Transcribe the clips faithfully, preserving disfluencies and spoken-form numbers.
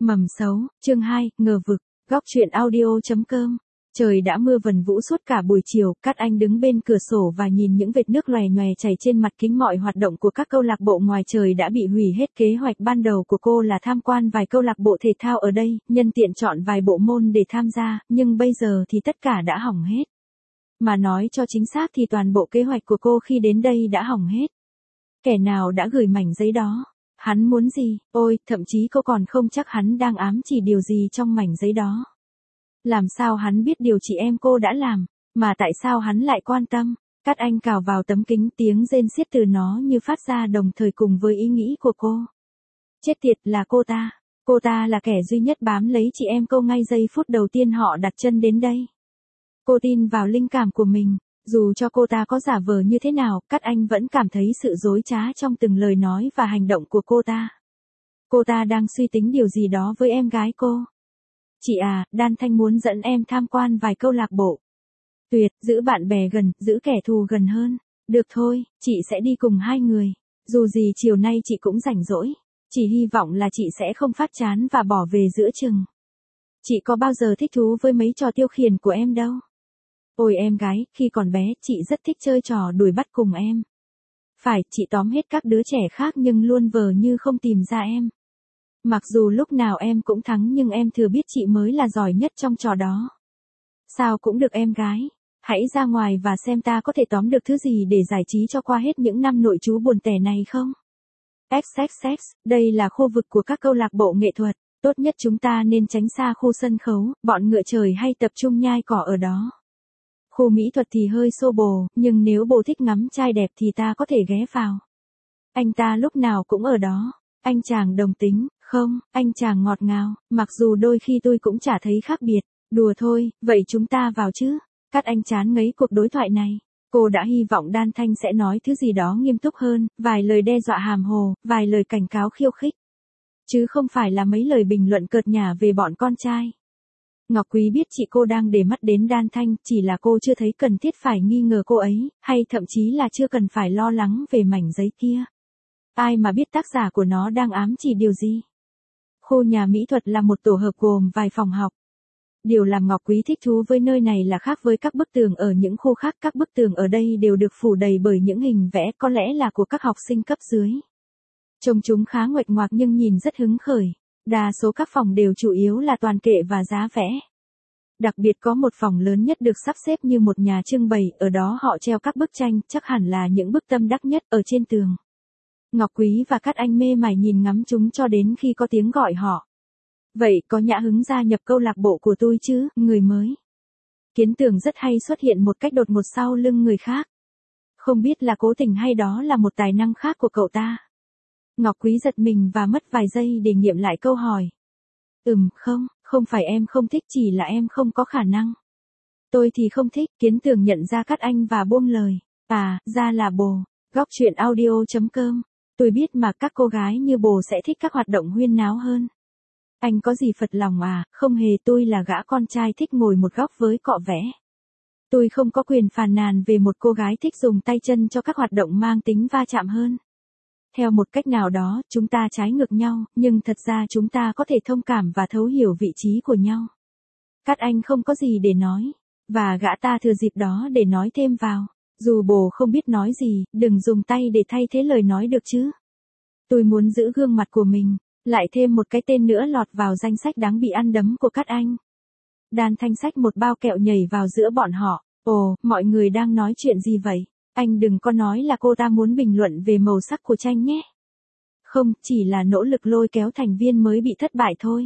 Mầm xấu, chương hai, ngờ vực, góc truyện audio chấm com. Trời đã mưa vần vũ suốt cả buổi chiều, Cát Anh đứng bên cửa sổ và nhìn những vệt nước lòe nhòe chảy trên mặt kính. Mọi hoạt động của các câu lạc bộ ngoài trời đã bị hủy hết. Kế hoạch ban đầu của cô là tham quan vài câu lạc bộ thể thao ở đây, nhân tiện chọn vài bộ môn để tham gia, nhưng bây giờ thì tất cả đã hỏng hết. Mà nói cho chính xác thì toàn bộ kế hoạch của cô khi đến đây đã hỏng hết. Kẻ nào đã gửi mảnh giấy đó? Hắn muốn gì? Ôi, thậm chí cô còn không chắc hắn đang ám chỉ điều gì trong mảnh giấy đó. Làm sao hắn biết điều chị em cô đã làm, mà tại sao hắn lại quan tâm? Cát Anh cào vào tấm kính, tiếng rên xiết từ nó như phát ra đồng thời cùng với ý nghĩ của cô. Chết tiệt, là cô ta. Cô ta là kẻ duy nhất bám lấy chị em cô ngay giây phút đầu tiên họ đặt chân đến đây. Cô tin vào linh cảm của mình. Dù cho cô ta có giả vờ như thế nào, Cát Anh vẫn cảm thấy sự dối trá trong từng lời nói và hành động của cô ta. Cô ta đang suy tính điều gì đó với em gái cô. Chị à, Đan Thanh muốn dẫn em tham quan vài câu lạc bộ. Tuyệt, giữ bạn bè gần, giữ kẻ thù gần hơn. Được thôi, chị sẽ đi cùng hai người. Dù gì chiều nay chị cũng rảnh rỗi. Chỉ hy vọng là chị sẽ không phát chán và bỏ về giữa chừng. Chị có bao giờ thích thú với mấy trò tiêu khiển của em đâu. Ôi em gái, khi còn bé, chị rất thích chơi trò đuổi bắt cùng em. Phải, chị tóm hết các đứa trẻ khác nhưng luôn vờ như không tìm ra em. Mặc dù lúc nào em cũng thắng nhưng em thừa biết chị mới là giỏi nhất trong trò đó. Sao cũng được em gái. Hãy ra ngoài và xem ta có thể tóm được thứ gì để giải trí cho qua hết những năm nội trú buồn tẻ này không? ích ích ích, đây là khu vực của các câu lạc bộ nghệ thuật. Tốt nhất chúng ta nên tránh xa khu sân khấu, bọn ngựa trời hay tập trung nhai cỏ ở đó. Khu mỹ thuật thì hơi xô bồ, nhưng nếu bồ thích ngắm trai đẹp thì ta có thể ghé vào. Anh ta lúc nào cũng ở đó. Anh chàng đồng tính, không, anh chàng ngọt ngào, mặc dù đôi khi tôi cũng chả thấy khác biệt. Đùa thôi, vậy chúng ta vào chứ? Cát Anh chán ngấy cuộc đối thoại này. Cô đã hy vọng Đan Thanh sẽ nói thứ gì đó nghiêm túc hơn, vài lời đe dọa hàm hồ, vài lời cảnh cáo khiêu khích. Chứ không phải là mấy lời bình luận cợt nhả về bọn con trai. Ngọc Quý biết chị cô đang để mắt đến Đan Thanh, chỉ là cô chưa thấy cần thiết phải nghi ngờ cô ấy, hay thậm chí là chưa cần phải lo lắng về mảnh giấy kia. Ai mà biết tác giả của nó đang ám chỉ điều gì. Khu nhà mỹ thuật là một tổ hợp gồm vài phòng học. Điều làm Ngọc Quý thích thú với nơi này là khác với các bức tường ở những khu khác, các bức tường ở đây đều được phủ đầy bởi những hình vẽ có lẽ là của các học sinh cấp dưới. Trông chúng khá nguệch ngoạc nhưng nhìn rất hứng khởi. Đa số các phòng đều chủ yếu là toàn kệ và giá vẽ. Đặc biệt có một phòng lớn nhất được sắp xếp như một nhà trưng bày, ở đó họ treo các bức tranh, chắc hẳn là những bức tâm đắc nhất, ở trên tường. Ngọc Quý và Cát Anh mê mải nhìn ngắm chúng cho đến khi có tiếng gọi họ. Vậy có nhã hứng gia nhập câu lạc bộ của tôi chứ, người mới? Kiến Tường rất hay xuất hiện một cách đột ngột sau lưng người khác. Không biết là cố tình hay đó là một tài năng khác của cậu ta. Ngọc Quý giật mình và mất vài giây để nghiệm lại câu hỏi. Ừm, không, không phải em không thích, chỉ là em không có khả năng. Tôi thì không thích, Kiến Tường nhận ra Cát Anh và buông lời. À, ra là bồ. Góc truyện audio chấm com. Tôi biết mà các cô gái như bồ sẽ thích các hoạt động huyên náo hơn. Anh có gì phật lòng à, không hề, tôi là gã con trai thích ngồi một góc với cọ vẽ. Tôi không có quyền phàn nàn về một cô gái thích dùng tay chân cho các hoạt động mang tính va chạm hơn. Theo một cách nào đó, chúng ta trái ngược nhau, nhưng thật ra chúng ta có thể thông cảm và thấu hiểu vị trí của nhau. Cát Anh không có gì để nói, và gã ta thừa dịp đó để nói thêm vào. Dù bồ không biết nói gì, đừng dùng tay để thay thế lời nói được chứ. Tôi muốn giữ gương mặt của mình, lại thêm một cái tên nữa lọt vào danh sách đáng bị ăn đấm của Cát Anh. Đan Thanh xách một bao kẹo nhảy vào giữa bọn họ. Ồ, mọi người đang nói chuyện gì vậy? Anh đừng có nói là cô ta muốn bình luận về màu sắc của tranh nhé. Không, chỉ là nỗ lực lôi kéo thành viên mới bị thất bại thôi.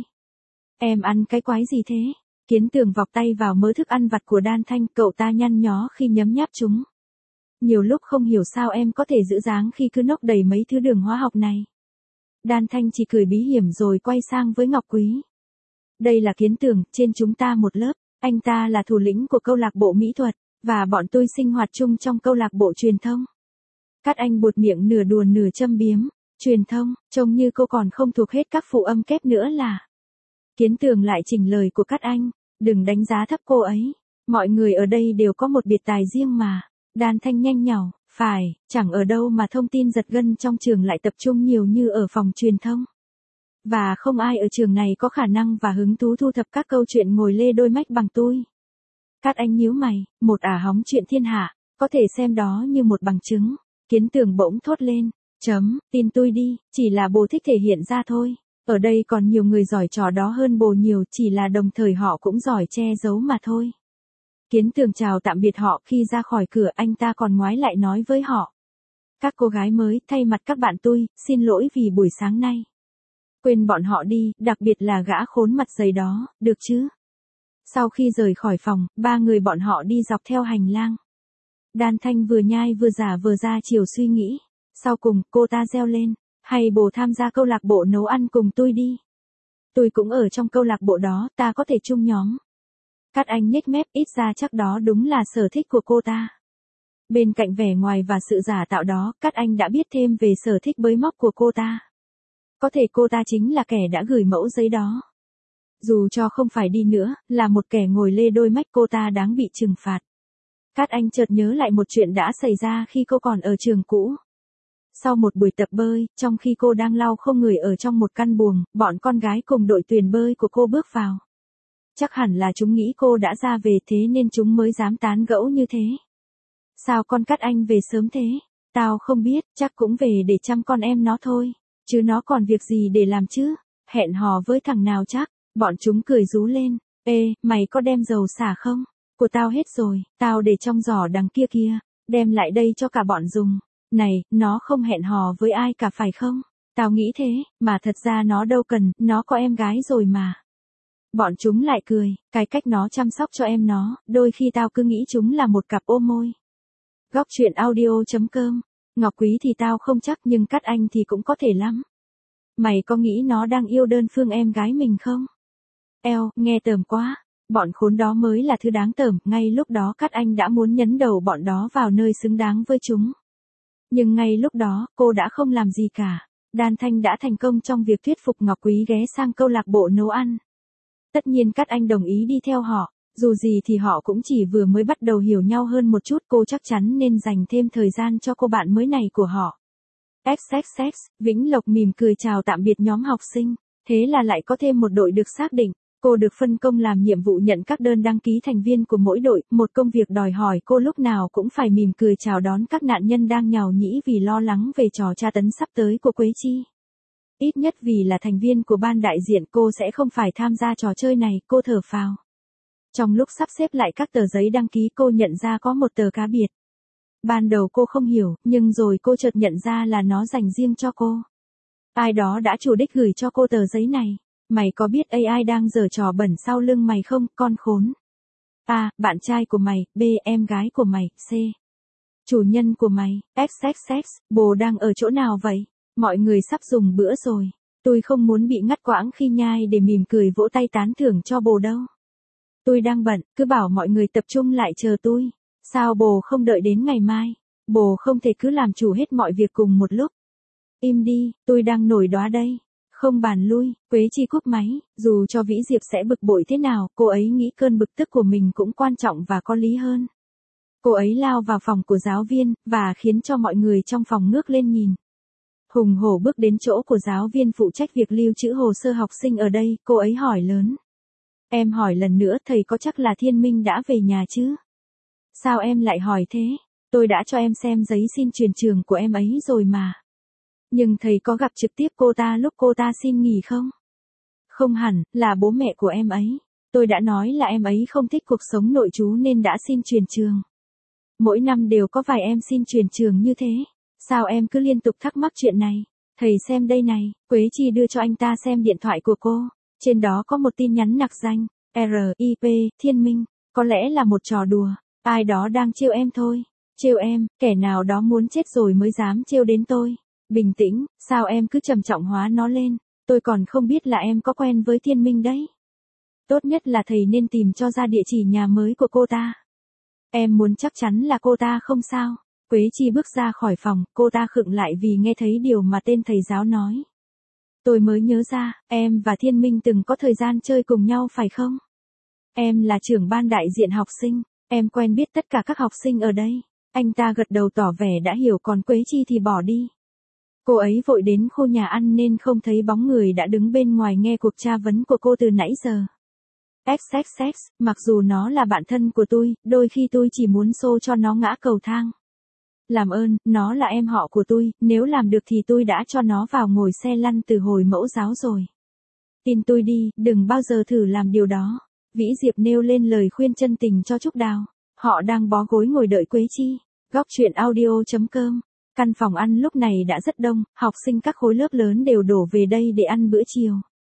Em ăn cái quái gì thế? Kiến Tường vọc tay vào mớ thức ăn vặt của Đan Thanh, cậu ta nhăn nhó khi nhấm nháp chúng. Nhiều lúc không hiểu sao em có thể giữ dáng khi cứ nốc đầy mấy thứ đường hóa học này. Đan Thanh chỉ cười bí hiểm rồi quay sang với Ngọc Quý. Đây là Kiến Tường, trên chúng ta một lớp, anh ta là thủ lĩnh của câu lạc bộ mỹ thuật, và bọn tôi sinh hoạt chung trong câu lạc bộ truyền thông. Cát Anh buột miệng nửa đùa nửa châm biếm. Truyền thông, trông như cô còn không thuộc hết các phụ âm kép nữa là. Kiến Tường lại chỉnh lời của Cát Anh, đừng đánh giá thấp cô ấy. Mọi người ở đây đều có một biệt tài riêng mà. Đan Thanh nhanh nhảu, phải, chẳng ở đâu mà thông tin giật gân trong trường lại tập trung nhiều như ở phòng truyền thông. Và không ai ở trường này có khả năng và hứng thú thu thập các câu chuyện ngồi lê đôi mách bằng tôi. Cát Anh nhíu mày, một ả hóng chuyện thiên hạ, có thể xem đó như một bằng chứng. Kiến Tường bỗng thốt lên, chấm, tin tôi đi, chỉ là bồ thích thể hiện ra thôi. Ở đây còn nhiều người giỏi trò đó hơn bồ nhiều, chỉ là đồng thời họ cũng giỏi che giấu mà thôi. Kiến Tường chào tạm biệt họ, khi ra khỏi cửa anh ta còn ngoái lại nói với họ. Các cô gái mới, thay mặt các bạn tôi, xin lỗi vì buổi sáng nay. Quên bọn họ đi, đặc biệt là gã khốn mặt dày đó, được chứ? Sau khi rời khỏi phòng, ba người bọn họ đi dọc theo hành lang. Đan Thanh vừa nhai vừa giả vờ ra chiều suy nghĩ. Sau cùng, cô ta reo lên, hay bồ tham gia câu lạc bộ nấu ăn cùng tôi đi. Tôi cũng ở trong câu lạc bộ đó, ta có thể chung nhóm. Cát Anh nhếch mép, ít ra chắc đó đúng là sở thích của cô ta. Bên cạnh vẻ ngoài và sự giả tạo đó, Cát Anh đã biết thêm về sở thích bới móc của cô ta. Có thể cô ta chính là kẻ đã gửi mẫu giấy đó. Dù cho không phải đi nữa, là một kẻ ngồi lê đôi mách, cô ta đáng bị trừng phạt. Cát Anh chợt nhớ lại một chuyện đã xảy ra khi cô còn ở trường cũ. Sau một buổi tập bơi, trong khi cô đang lau không người ở trong một căn buồng, bọn con gái cùng đội tuyển bơi của cô bước vào. Chắc hẳn là chúng nghĩ cô đã ra về, thế nên chúng mới dám tán gẫu như thế. Sao con Cát Anh về sớm thế? Tao không biết, chắc cũng về để chăm con em nó thôi. Chứ nó còn việc gì để làm chứ? Hẹn hò với thằng nào chắc? Bọn chúng cười rú lên. Ê, mày có đem dầu xả không? Của tao hết rồi, tao để trong giỏ đằng kia kia. Đem lại đây cho cả bọn dùng. Này, nó không hẹn hò với ai cả phải không? Tao nghĩ thế, mà thật ra nó đâu cần, nó có em gái rồi mà. Bọn chúng lại cười, cái cách nó chăm sóc cho em nó, đôi khi tao cứ nghĩ chúng là một cặp ôm môi. Góc truyện audio chấm com. Ngọc Quý thì tao không chắc, nhưng Cát Anh thì cũng có thể lắm. Mày có nghĩ nó đang yêu đơn phương em gái mình không? Eo, nghe tởm quá. Bọn khốn đó mới là thứ đáng tởm, ngay lúc đó Cát Anh đã muốn nhấn đầu bọn đó vào nơi xứng đáng với chúng. Nhưng ngay lúc đó, cô đã không làm gì cả. Đan Thanh đã thành công trong việc thuyết phục Ngọc Quý ghé sang câu lạc bộ nấu ăn. Tất nhiên Cát Anh đồng ý đi theo họ. Dù gì thì họ cũng chỉ vừa mới bắt đầu hiểu nhau hơn một chút, cô chắc chắn nên dành thêm thời gian cho cô bạn mới này của họ. ích ích ích, Vĩnh Lộc mỉm cười chào tạm biệt nhóm học sinh. Thế là lại có thêm một đội được xác định. Cô được phân công làm nhiệm vụ nhận các đơn đăng ký thành viên của mỗi đội, một công việc đòi hỏi cô lúc nào cũng phải mỉm cười chào đón các nạn nhân đang nhàu nhĩ vì lo lắng về trò tra tấn sắp tới của Quế Chi. Ít nhất vì là thành viên của ban đại diện cô sẽ không phải tham gia trò chơi này, cô thở phào. Trong lúc sắp xếp lại các tờ giấy đăng ký cô nhận ra có một tờ cá biệt. Ban đầu cô không hiểu, nhưng rồi cô chợt nhận ra là nó dành riêng cho cô. Ai đó đã chủ đích gửi cho cô tờ giấy này. Mày có biết a i đang giở trò bẩn sau lưng mày không, con khốn? A. Bạn trai của mày. B. Em gái của mày. C. Chủ nhân của mày. ích ích ích, bồ đang ở chỗ nào vậy? Mọi người sắp dùng bữa rồi. Tôi không muốn bị ngắt quãng khi nhai để mỉm cười vỗ tay tán thưởng cho bồ đâu. Tôi đang bận, cứ bảo mọi người tập trung lại chờ tôi. Sao bồ không đợi đến ngày mai? Bồ không thể cứ làm chủ hết mọi việc cùng một lúc. Im đi, tôi đang nổi đoá đây. Không bàn lui, Quế Chi cúp máy, dù cho Vĩ Diệp sẽ bực bội thế nào, cô ấy nghĩ cơn bực tức của mình cũng quan trọng và có lý hơn. Cô ấy lao vào phòng của giáo viên, và khiến cho mọi người trong phòng ngước lên nhìn. Hùng hổ bước đến chỗ của giáo viên phụ trách việc lưu trữ hồ sơ học sinh ở đây, cô ấy hỏi lớn. Em hỏi lần nữa, thầy có chắc là Thiên Minh đã về nhà chứ? Sao em lại hỏi thế? Tôi đã cho em xem giấy xin chuyển trường của em ấy rồi mà. Nhưng thầy có gặp trực tiếp cô ta lúc cô ta xin nghỉ không? Không hẳn, là bố mẹ của em ấy. Tôi đã nói là em ấy không thích cuộc sống nội trú nên đã xin chuyển trường. Mỗi năm đều có vài em xin chuyển trường như thế. Sao em cứ liên tục thắc mắc chuyện này? Thầy xem đây này, Quế Chi đưa cho anh ta xem điện thoại của cô. Trên đó có một tin nhắn nặc danh, R I P, Thiên Minh. Có lẽ là một trò đùa. Ai đó đang trêu em thôi. Trêu em, kẻ nào đó muốn chết rồi mới dám trêu đến tôi. Bình tĩnh, sao em cứ trầm trọng hóa nó lên, tôi còn không biết là em có quen với Thiên Minh đấy. Tốt nhất là thầy nên tìm cho ra địa chỉ nhà mới của cô ta. Em muốn chắc chắn là cô ta không sao. Quế Chi bước ra khỏi phòng, cô ta khựng lại vì nghe thấy điều mà tên thầy giáo nói. Tôi mới nhớ ra, em và Thiên Minh từng có thời gian chơi cùng nhau phải không? Em là trưởng ban đại diện học sinh, em quen biết tất cả các học sinh ở đây. Anh ta gật đầu tỏ vẻ đã hiểu, còn Quế Chi thì bỏ đi. Cô ấy vội đến khu nhà ăn nên không thấy bóng người đã đứng bên ngoài nghe cuộc tra vấn của cô từ nãy giờ. ích ích ích, mặc dù nó là bạn thân của tôi, đôi khi tôi chỉ muốn xô cho nó ngã cầu thang. Làm ơn, nó là em họ của tôi, nếu làm được thì tôi đã cho nó vào ngồi xe lăn từ hồi mẫu giáo rồi. Tin tôi đi, đừng bao giờ thử làm điều đó. Vĩ Diệp nêu lên lời khuyên chân tình cho Trúc Đào. Họ đang bó gối ngồi đợi Quế Chi. Góc truyện audio chấm com. Căn phòng ăn lúc này đã rất đông, học sinh các khối lớp lớn đều đổ về đây để ăn bữa chiều.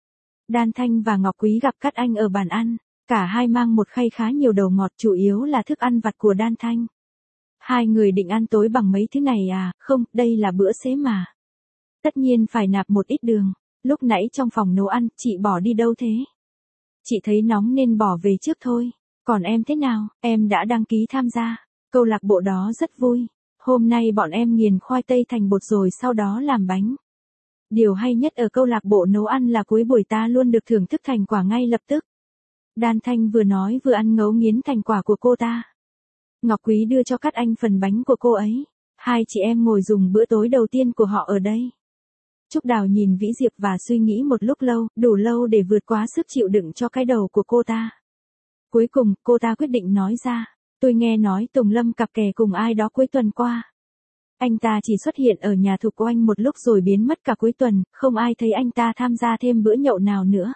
Đan Thanh và Ngọc Quý gặp Cát Anh ở bàn ăn. Cả hai mang một khay khá nhiều đầu ngọt, chủ yếu là thức ăn vặt của Đan Thanh. Hai người định ăn tối bằng mấy thứ này à? Không, đây là bữa xế mà. Tất nhiên phải nạp một ít đường. Lúc nãy trong phòng nấu ăn, chị bỏ đi đâu thế? Chị thấy nóng nên bỏ về trước thôi. Còn em thế nào? Em đã đăng ký tham gia. Câu lạc bộ đó rất vui. Hôm nay bọn em nghiền khoai tây thành bột rồi sau đó làm bánh. Điều hay nhất ở câu lạc bộ nấu ăn là cuối buổi ta luôn được thưởng thức thành quả ngay lập tức. Đan Thanh vừa nói vừa ăn ngấu nghiến thành quả của cô ta. Ngọc Quý đưa cho Cát Anh phần bánh của cô ấy. Hai chị em ngồi dùng bữa tối đầu tiên của họ ở đây. Trúc Đào nhìn Vĩ Diệp và suy nghĩ một lúc lâu, đủ lâu để vượt quá sức chịu đựng cho cái đầu của cô ta. Cuối cùng, cô ta quyết định nói ra. Tôi nghe nói Tùng Lâm cặp kè cùng ai đó cuối tuần qua. Anh ta chỉ xuất hiện ở nhà Thục Oanh một lúc rồi biến mất cả cuối tuần, không ai thấy anh ta tham gia thêm bữa nhậu nào nữa.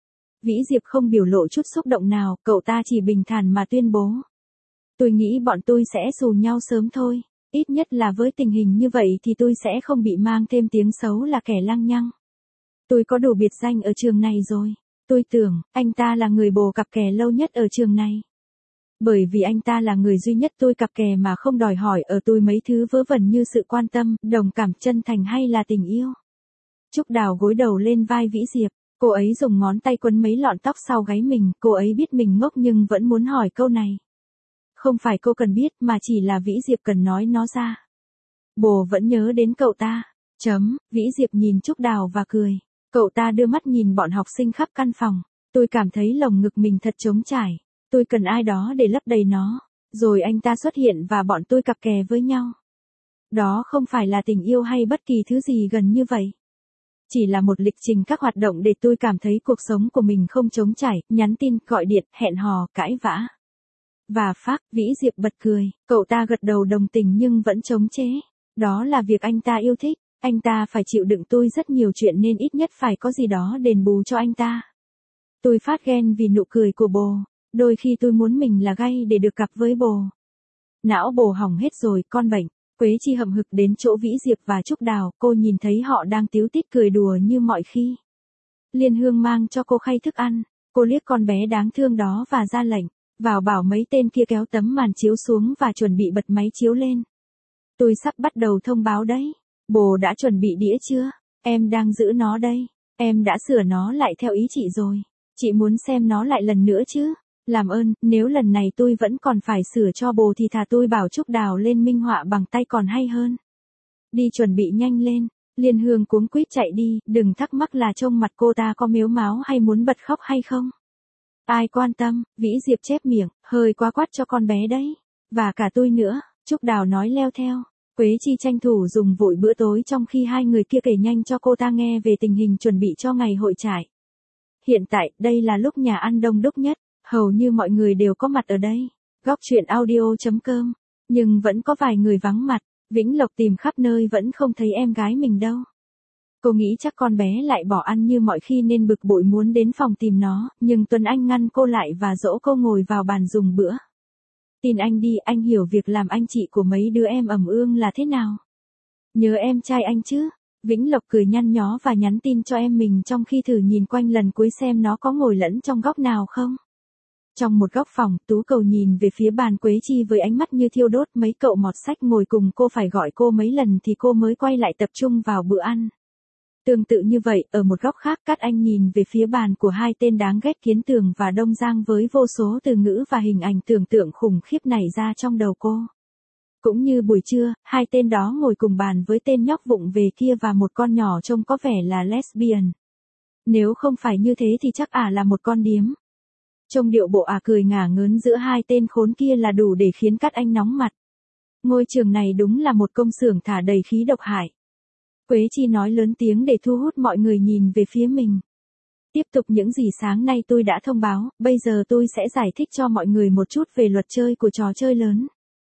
Vĩ Diệp không biểu lộ chút xúc động nào, cậu ta chỉ bình thản mà tuyên bố. Tôi nghĩ bọn tôi sẽ xù nhau sớm thôi, ít nhất là với tình hình như vậy thì tôi sẽ không bị mang thêm tiếng xấu là kẻ lăng nhăng. Tôi có đủ biệt danh ở trường này rồi, tôi tưởng anh ta là người bồ cặp kè lâu nhất ở trường này. Bởi vì anh ta là người duy nhất tôi cặp kè mà không đòi hỏi ở tôi mấy thứ vớ vẩn như sự quan tâm, đồng cảm, chân thành hay là tình yêu. Trúc Đào gối đầu lên vai Vĩ Diệp, cô ấy dùng ngón tay quấn mấy lọn tóc sau gáy mình, cô ấy biết mình ngốc nhưng vẫn muốn hỏi câu này. Không phải cô cần biết mà chỉ là Vĩ Diệp cần nói nó ra. Bồ vẫn nhớ đến cậu ta. Chấm, Vĩ Diệp nhìn Trúc Đào và cười. Cậu ta đưa mắt nhìn bọn học sinh khắp căn phòng. Tôi cảm thấy lồng ngực mình thật trống trải. Tôi cần ai đó để lấp đầy nó. Rồi anh ta xuất hiện và bọn tôi cặp kè với nhau. Đó không phải là tình yêu hay bất kỳ thứ gì gần như vậy. Chỉ là một lịch trình các hoạt động để tôi cảm thấy cuộc sống của mình không trống trải, nhắn tin, gọi điện, hẹn hò, cãi vã. Và phác, Vĩ Diệp bật cười, cậu ta gật đầu đồng tình nhưng vẫn chống chế. Đó là việc anh ta yêu thích, anh ta phải chịu đựng tôi rất nhiều chuyện nên ít nhất phải có gì đó đền bù cho anh ta. Tôi phát ghen vì nụ cười của bồ, đôi khi tôi muốn mình là gay để được cặp với bồ. Não bồ hỏng hết rồi, con bệnh. Quế Chi hậm hực đến chỗ Vĩ Diệp và Trúc Đào, cô nhìn thấy họ đang tíu tít cười đùa như mọi khi. Liên Hương mang cho cô khay thức ăn, cô liếc con bé đáng thương đó và ra lệnh. Vào bảo mấy tên kia kéo tấm màn chiếu xuống và chuẩn bị bật máy chiếu lên. Tôi sắp bắt đầu thông báo đấy. Bồ đã chuẩn bị đĩa chưa? Em đang giữ nó đây. Em đã sửa nó lại theo ý chị rồi. Chị muốn xem nó lại lần nữa chứ? Làm ơn, nếu lần này tôi vẫn còn phải sửa cho bồ thì thà tôi bảo Trúc Đào lên minh họa bằng tay còn hay hơn. Đi chuẩn bị nhanh lên. Liên Hương cuống quýt chạy đi, đừng thắc mắc là trông mặt cô ta có mếu máo hay muốn bật khóc hay không. Ai quan tâm, Vĩ Diệp chép miệng, hơi quá quát cho con bé đấy. Và cả tôi nữa, Trúc Đào nói leo theo. Quế Chi tranh thủ dùng vội bữa tối trong khi hai người kia kể nhanh cho cô ta nghe về tình hình chuẩn bị cho ngày hội trại. Hiện tại, đây là lúc nhà ăn đông đúc nhất, hầu như mọi người đều có mặt ở đây. Góc truyện audio chấm com. Nhưng vẫn có vài người vắng mặt, Vĩnh Lộc tìm khắp nơi vẫn không thấy em gái mình đâu. Cô nghĩ chắc con bé lại bỏ ăn như mọi khi nên bực bội muốn đến phòng tìm nó, nhưng Tuấn Anh ngăn cô lại và dỗ cô ngồi vào bàn dùng bữa. Tin anh đi, anh hiểu việc làm anh chị của mấy đứa em ẩm ương là thế nào. Nhớ em trai anh chứ? Vĩnh Lộc cười nhăn nhó và nhắn tin cho em mình trong khi thử nhìn quanh lần cuối xem nó có ngồi lẫn trong góc nào không. Trong một góc phòng, Tú Cầu nhìn về phía bàn Quế Chi với ánh mắt như thiêu đốt, mấy cậu mọt sách ngồi cùng cô phải gọi cô mấy lần thì cô mới quay lại tập trung vào bữa ăn. Tương tự như vậy, ở một góc khác Cát Anh nhìn về phía bàn của hai tên đáng ghét Kiến Tường và Đông Giang với vô số từ ngữ và hình ảnh tưởng tượng khủng khiếp nảy ra trong đầu cô. Cũng như buổi trưa, hai tên đó ngồi cùng bàn với tên nhóc vụng về kia và một con nhỏ trông có vẻ là lesbian. Nếu không phải như thế thì chắc ả là một con điếm. Trông điệu bộ ả cười ngả ngớn giữa hai tên khốn kia là đủ để khiến Cát Anh nóng mặt. Ngôi trường này đúng là một công xưởng thả đầy khí độc hại. Quế Chi nói lớn tiếng để thu hút mọi người nhìn về phía mình. Tiếp tục những gì sáng nay tôi đã thông báo, bây giờ tôi sẽ giải thích cho mọi người một chút về luật chơi của trò chơi lớn.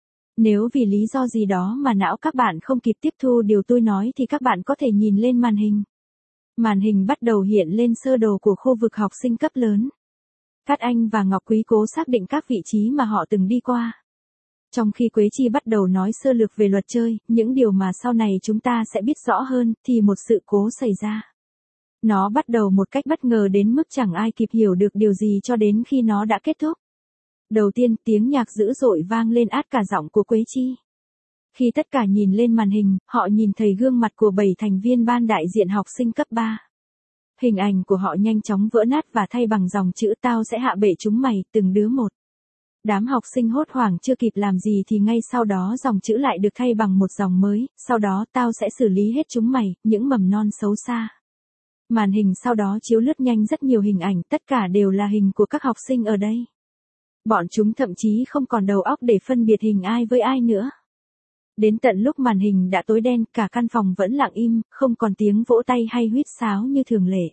Nếu vì lý do gì đó mà não các bạn không kịp tiếp thu điều tôi nói thì các bạn có thể nhìn lên màn hình. Màn hình bắt đầu hiện lên sơ đồ của khu vực học sinh cấp lớn. Cát Anh và Ngọc Quý cố xác định các vị trí mà họ từng đi qua. Trong khi Quế Chi bắt đầu nói sơ lược về luật chơi, những điều mà sau này chúng ta sẽ biết rõ hơn, thì một sự cố xảy ra. Nó bắt đầu một cách bất ngờ đến mức chẳng ai kịp hiểu được điều gì cho đến khi nó đã kết thúc. Đầu tiên, tiếng nhạc dữ dội vang lên át cả giọng của Quế Chi. Khi tất cả nhìn lên màn hình, họ nhìn thấy gương mặt của bảy thành viên ban đại diện học sinh cấp ba. Hình ảnh của họ nhanh chóng vỡ nát và thay bằng dòng chữ tao sẽ hạ bệ chúng mày, từng đứa một. Đám học sinh hốt hoảng chưa kịp làm gì thì ngay sau đó dòng chữ lại được thay bằng một dòng mới, sau đó tao sẽ xử lý hết chúng mày, những mầm non xấu xa. Màn hình sau đó chiếu lướt nhanh rất nhiều hình ảnh, tất cả đều là hình của các học sinh ở đây. Bọn chúng thậm chí không còn đầu óc để phân biệt hình ai với ai nữa. Đến tận lúc màn hình đã tối đen, cả căn phòng vẫn lặng im, không còn tiếng vỗ tay hay huýt sáo như thường lệ.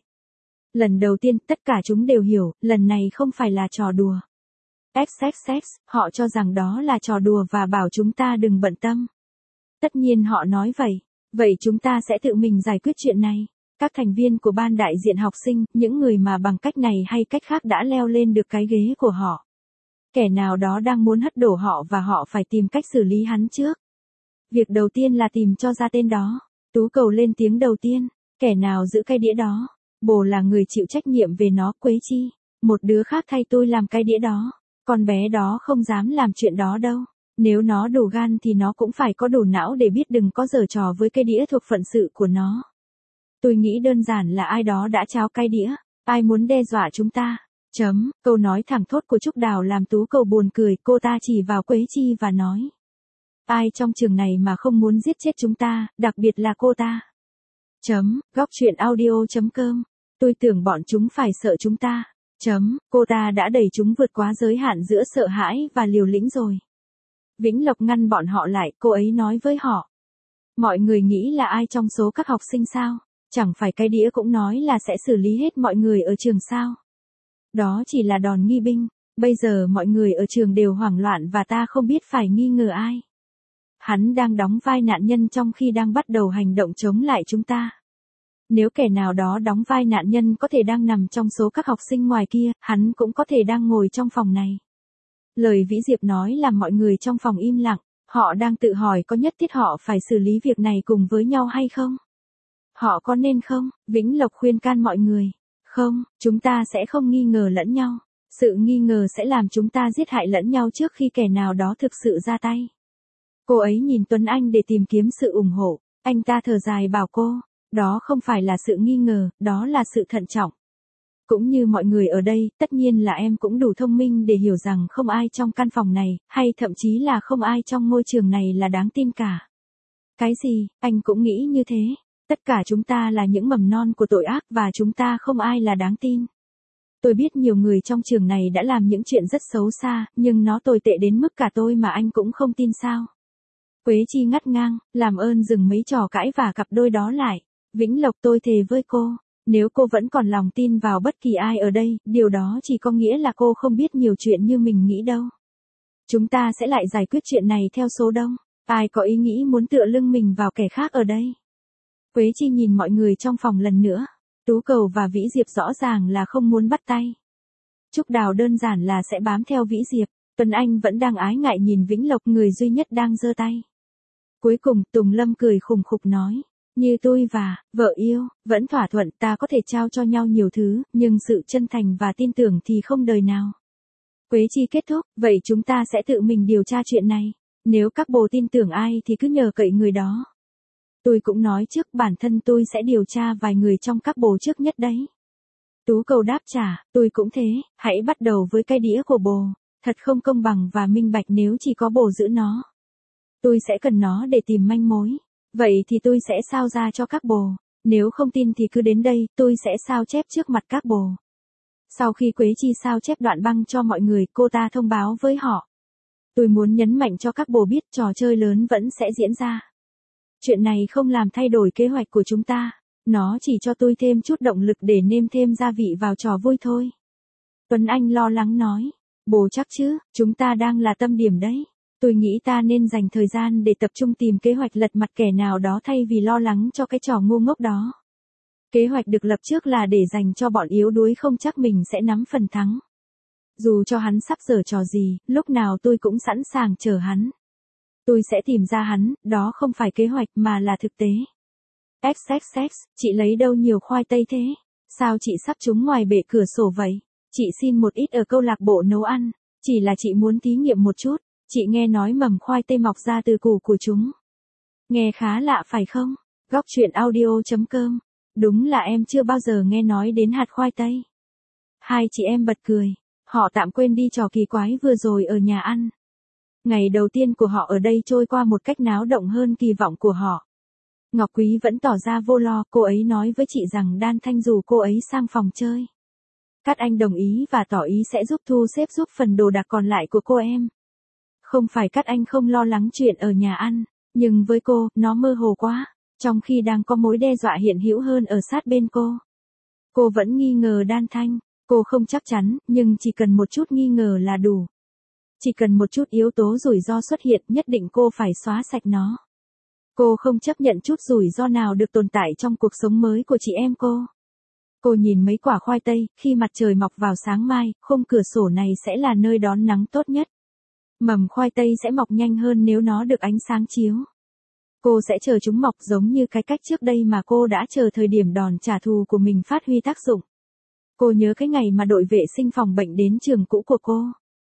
Lần đầu tiên, tất cả chúng đều hiểu, lần này không phải là trò đùa. ích ích ích, họ cho rằng đó là trò đùa và bảo chúng ta đừng bận tâm. Tất nhiên họ nói vậy. Vậy chúng ta sẽ tự mình giải quyết chuyện này. Các thành viên của ban đại diện học sinh, những người mà bằng cách này hay cách khác đã leo lên được cái ghế của họ. Kẻ nào đó đang muốn hất đổ họ và họ phải tìm cách xử lý hắn trước. Việc đầu tiên là tìm cho ra tên đó. Tú Cầu lên tiếng đầu tiên. Kẻ nào giữ cái đĩa đó? Bồ là người chịu trách nhiệm về nó, Quế Chi. Một đứa khác thay tôi làm cái đĩa đó. Con bé đó không dám làm chuyện đó đâu. Nếu nó đủ gan thì nó cũng phải có đủ não để biết đừng có giở trò với cái đĩa thuộc phận sự của nó. Tôi nghĩ đơn giản là ai đó đã tráo cái đĩa. Ai muốn đe dọa chúng ta? Chấm, câu nói thẳng thốt của Trúc Đào làm Tú Cầu buồn cười, cô ta chỉ vào Quế Chi và nói. Ai trong trường này mà không muốn giết chết chúng ta, đặc biệt là cô ta. Chấm, góc truyện audio chấm com. Tôi tưởng bọn chúng phải sợ chúng ta. Chấm, cô ta đã đẩy chúng vượt quá giới hạn giữa sợ hãi và liều lĩnh rồi. Vĩnh Lộc ngăn bọn họ lại, cô ấy nói với họ. Mọi người nghĩ là ai trong số các học sinh sao? Chẳng phải cái đĩa cũng nói là sẽ xử lý hết mọi người ở trường sao? Đó chỉ là đòn nghi binh, bây giờ mọi người ở trường đều hoảng loạn và ta không biết phải nghi ngờ ai. Hắn đang đóng vai nạn nhân trong khi đang bắt đầu hành động chống lại chúng ta. Nếu kẻ nào đó đóng vai nạn nhân có thể đang nằm trong số các học sinh ngoài kia, hắn cũng có thể đang ngồi trong phòng này. Lời Vĩ Diệp nói làm mọi người trong phòng im lặng, họ đang tự hỏi có nhất thiết họ phải xử lý việc này cùng với nhau hay không? Họ có nên không? Vĩnh Lộc khuyên can mọi người. Không, chúng ta sẽ không nghi ngờ lẫn nhau. Sự nghi ngờ sẽ làm chúng ta giết hại lẫn nhau trước khi kẻ nào đó thực sự ra tay. Cô ấy nhìn Tuấn Anh để tìm kiếm sự ủng hộ. Anh ta thở dài bảo cô, đó không phải là sự nghi ngờ, đó là sự thận trọng. Cũng như mọi người ở đây, tất nhiên là em cũng đủ thông minh để hiểu rằng không ai trong căn phòng này, hay thậm chí là không ai trong ngôi trường này là đáng tin cả. Cái gì, anh cũng nghĩ như thế. Tất cả chúng ta là những mầm non của tội ác và chúng ta không ai là đáng tin. Tôi biết nhiều người trong trường này đã làm những chuyện rất xấu xa, nhưng nó tồi tệ đến mức cả tôi mà anh cũng không tin sao. Quế Chi ngắt ngang, làm ơn dừng mấy trò cãi và cặp đôi đó lại. Vĩnh Lộc, tôi thề với cô, nếu cô vẫn còn lòng tin vào bất kỳ ai ở đây, điều đó chỉ có nghĩa là cô không biết nhiều chuyện như mình nghĩ đâu. Chúng ta sẽ lại giải quyết chuyện này theo số đông. Ai có ý nghĩ muốn tựa lưng mình vào kẻ khác ở đây? Quế Chi nhìn mọi người trong phòng lần nữa. Tú Cầu và Vĩ Diệp rõ ràng là không muốn bắt tay. Trúc Đào đơn giản là sẽ bám theo Vĩ Diệp. Tuấn Anh vẫn đang ái ngại nhìn Vĩnh Lộc, người duy nhất đang giơ tay. Cuối cùng, Tùng Lâm cười khùng khục nói. Như tôi và vợ yêu, vẫn thỏa thuận ta có thể trao cho nhau nhiều thứ, nhưng sự chân thành và tin tưởng thì không đời nào. Quế Chi kết thúc, vậy chúng ta sẽ tự mình điều tra chuyện này. Nếu các bồ tin tưởng ai thì cứ nhờ cậy người đó. Tôi cũng nói trước bản thân tôi sẽ điều tra vài người trong các bồ trước nhất đấy. Tú Cầu đáp trả, tôi cũng thế, hãy bắt đầu với cái đĩa của bồ. Thật không công bằng và minh bạch nếu chỉ có bồ giữ nó. Tôi sẽ cần nó để tìm manh mối. Vậy thì tôi sẽ sao ra cho các bồ. Nếu không tin thì cứ đến đây, tôi sẽ sao chép trước mặt các bồ. Sau khi Quế Chi sao chép đoạn băng cho mọi người, cô ta thông báo với họ. Tôi muốn nhấn mạnh cho các bồ biết trò chơi lớn vẫn sẽ diễn ra. Chuyện này không làm thay đổi kế hoạch của chúng ta. Nó chỉ cho tôi thêm chút động lực để nêm thêm gia vị vào trò vui thôi. Tuấn Anh lo lắng nói. Bố chắc chứ, chúng ta đang là tâm điểm đấy. Tôi nghĩ ta nên dành thời gian để tập trung tìm kế hoạch lật mặt kẻ nào đó thay vì lo lắng cho cái trò ngu ngốc đó. Kế hoạch được lập trước là để dành cho bọn yếu đuối không chắc mình sẽ nắm phần thắng. Dù cho hắn sắp giở trò gì, lúc nào tôi cũng sẵn sàng chờ hắn. Tôi sẽ tìm ra hắn, đó không phải kế hoạch mà là thực tế. ích ích ích, chị lấy đâu nhiều khoai tây thế? Sao chị sắp chúng ngoài bệ cửa sổ vậy? Chị xin một ít ở câu lạc bộ nấu ăn. Chỉ là chị muốn thí nghiệm một chút. Chị nghe nói mầm khoai tây mọc ra từ củ của chúng. Nghe khá lạ phải không? Góc truyện audio chấm com. Đúng là em chưa bao giờ nghe nói đến hạt khoai tây. Hai chị em bật cười. Họ tạm quên đi trò kỳ quái vừa rồi ở nhà ăn. Ngày đầu tiên của họ ở đây trôi qua một cách náo động hơn kỳ vọng của họ. Ngọc Quý vẫn tỏ ra vô lo, cô ấy nói với chị rằng Đan Thanh rủ cô ấy sang phòng chơi. Cát Anh đồng ý và tỏ ý sẽ giúp thu xếp giúp phần đồ đạc còn lại của cô em. Không phải Cát Anh không lo lắng chuyện ở nhà ăn, nhưng với cô, nó mơ hồ quá, trong khi đang có mối đe dọa hiện hữu hơn ở sát bên cô. Cô vẫn nghi ngờ Đan Thanh, cô không chắc chắn, nhưng chỉ cần một chút nghi ngờ là đủ. Chỉ cần một chút yếu tố rủi ro xuất hiện, nhất định cô phải xóa sạch nó. Cô không chấp nhận chút rủi ro nào được tồn tại trong cuộc sống mới của chị em cô. Cô nhìn mấy quả khoai tây, khi mặt trời mọc vào sáng mai, khung cửa sổ này sẽ là nơi đón nắng tốt nhất. Mầm khoai tây sẽ mọc nhanh hơn nếu nó được ánh sáng chiếu. Cô sẽ chờ chúng mọc giống như cái cách trước đây mà cô đã chờ thời điểm đòn trả thù của mình phát huy tác dụng. Cô nhớ cái ngày mà đội vệ sinh phòng bệnh đến trường cũ của cô.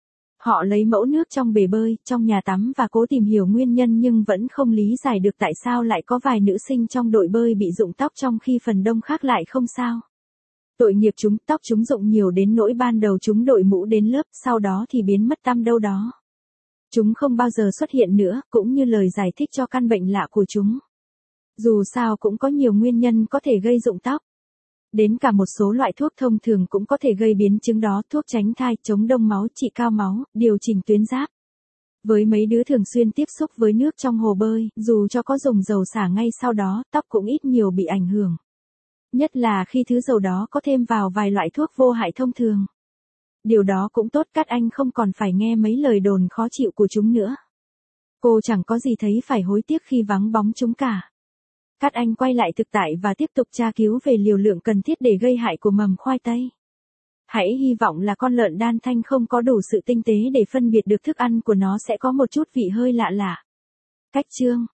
Họ lấy mẫu nước trong bể bơi, trong nhà tắm và cố tìm hiểu nguyên nhân nhưng vẫn không lý giải được tại sao lại có vài nữ sinh trong đội bơi bị rụng tóc trong khi phần đông khác lại không sao. Tội nghiệp chúng, tóc chúng rụng nhiều đến nỗi ban đầu chúng đội mũ đến lớp, sau đó thì biến mất tăm đâu đó. Chúng không bao giờ xuất hiện nữa, cũng như lời giải thích cho căn bệnh lạ của chúng. Dù sao cũng có nhiều nguyên nhân có thể gây rụng tóc. Đến cả một số loại thuốc thông thường cũng có thể gây biến chứng đó, thuốc tránh thai, chống đông máu, trị cao máu, điều chỉnh tuyến giáp. Với mấy đứa thường xuyên tiếp xúc với nước trong hồ bơi, dù cho có dùng dầu xả ngay sau đó, tóc cũng ít nhiều bị ảnh hưởng. Nhất là khi thứ dầu đó có thêm vào vài loại thuốc vô hại thông thường. Điều đó cũng tốt, Cát Anh không còn phải nghe mấy lời đồn khó chịu của chúng nữa. Cô chẳng có gì thấy phải hối tiếc khi vắng bóng chúng cả. Cát Anh quay lại thực tại và tiếp tục tra cứu về liều lượng cần thiết để gây hại của mầm khoai tây. Hãy hy vọng là con lợn Đan Thanh không có đủ sự tinh tế để phân biệt được thức ăn của nó sẽ có một chút vị hơi lạ lạ. Cách chương